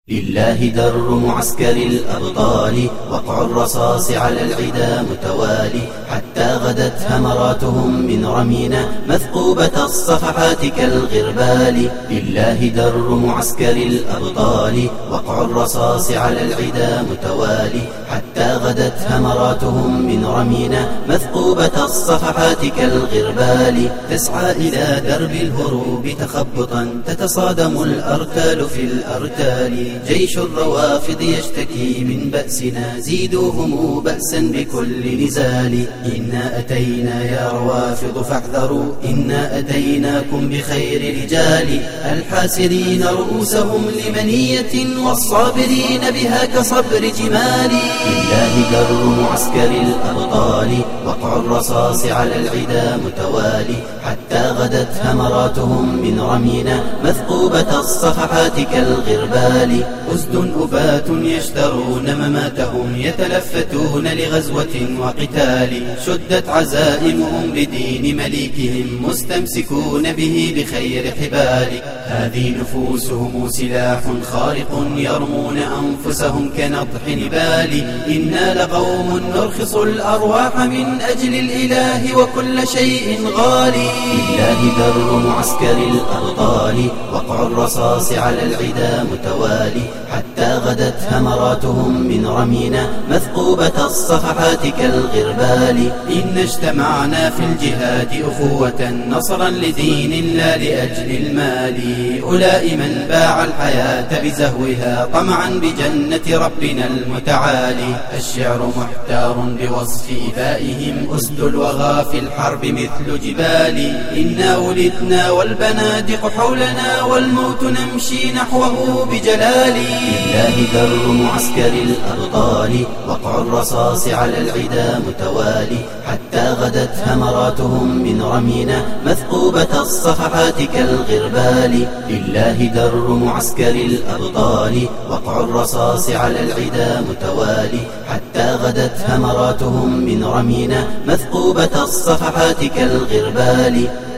لله در معسكر الأبطال، وقع الرصاص على العدا متوالي، حتى غدت همراتهم من رمينا مثقوبة الصفحات كالغربال. لله در معسكر الأبطال، وقع الرصاص على العدا متوالي، حتى غدت همراتهم من رمينا مثقوبة الصفحات كالغربال. تسعى إلى درب الهروب تخبطا، تتصادم الأرتال في الأرتال. جيش الروافض يشتكي من بأسنا، زيدوهم بأسا بكل نزال. إنا أتينا يا روافض فاحذروا، إنا أتيناكم بخير رجال، الحاسرين رؤوسهم لمنية، والصابرين بها كصبر جمال. لله در معسكر الأبطال، وقع الرصاص على العدا متوالي، حتى غدت همراتهم من رمينا مثقوبة الصفحات كالغربال. أسد أبات يشترون مماتهم، يتلفتون لغزوة وقتال. شدت عزائمهم لدين مليكهم، مستمسكون به بخير حبال. هذه نفوسهم سلاح خارق، يرمون أنفسهم كنضح نبال. إنا لقوم نرخص الأرواح من أجل الإله، وكل شيء غالي. لله در معسكر الأبطال، وقع الرصاص على العدا متوالي، حتى غدت همراتهم من رمينا مثقوبة الصفحات كالغربال. إن اجتمعنا في الجهاد أخوة، نصرا لدين لا لأجل المال. أولئك من باع الحياة بزهوها، طمعا بجنة ربنا المتعالي. الشعر محتار بوصف إبائهم، أسد الوغى في الحرب مثل جبال. إنا ولدنا والبنادق حولنا، والموت نمشي نحوه بجلال. لله در معسكر الأبطال، وقع الرصاص على العدا متوالي، حتى غدت همراتهم من رمينا مثقوبة الصفحات كالغربال. لله در معسكر الأبطال، وقع الرصاص على العدا متوالي، حتى غدت همراتهم من رمينا مثقوبة الصفحات كالغربال.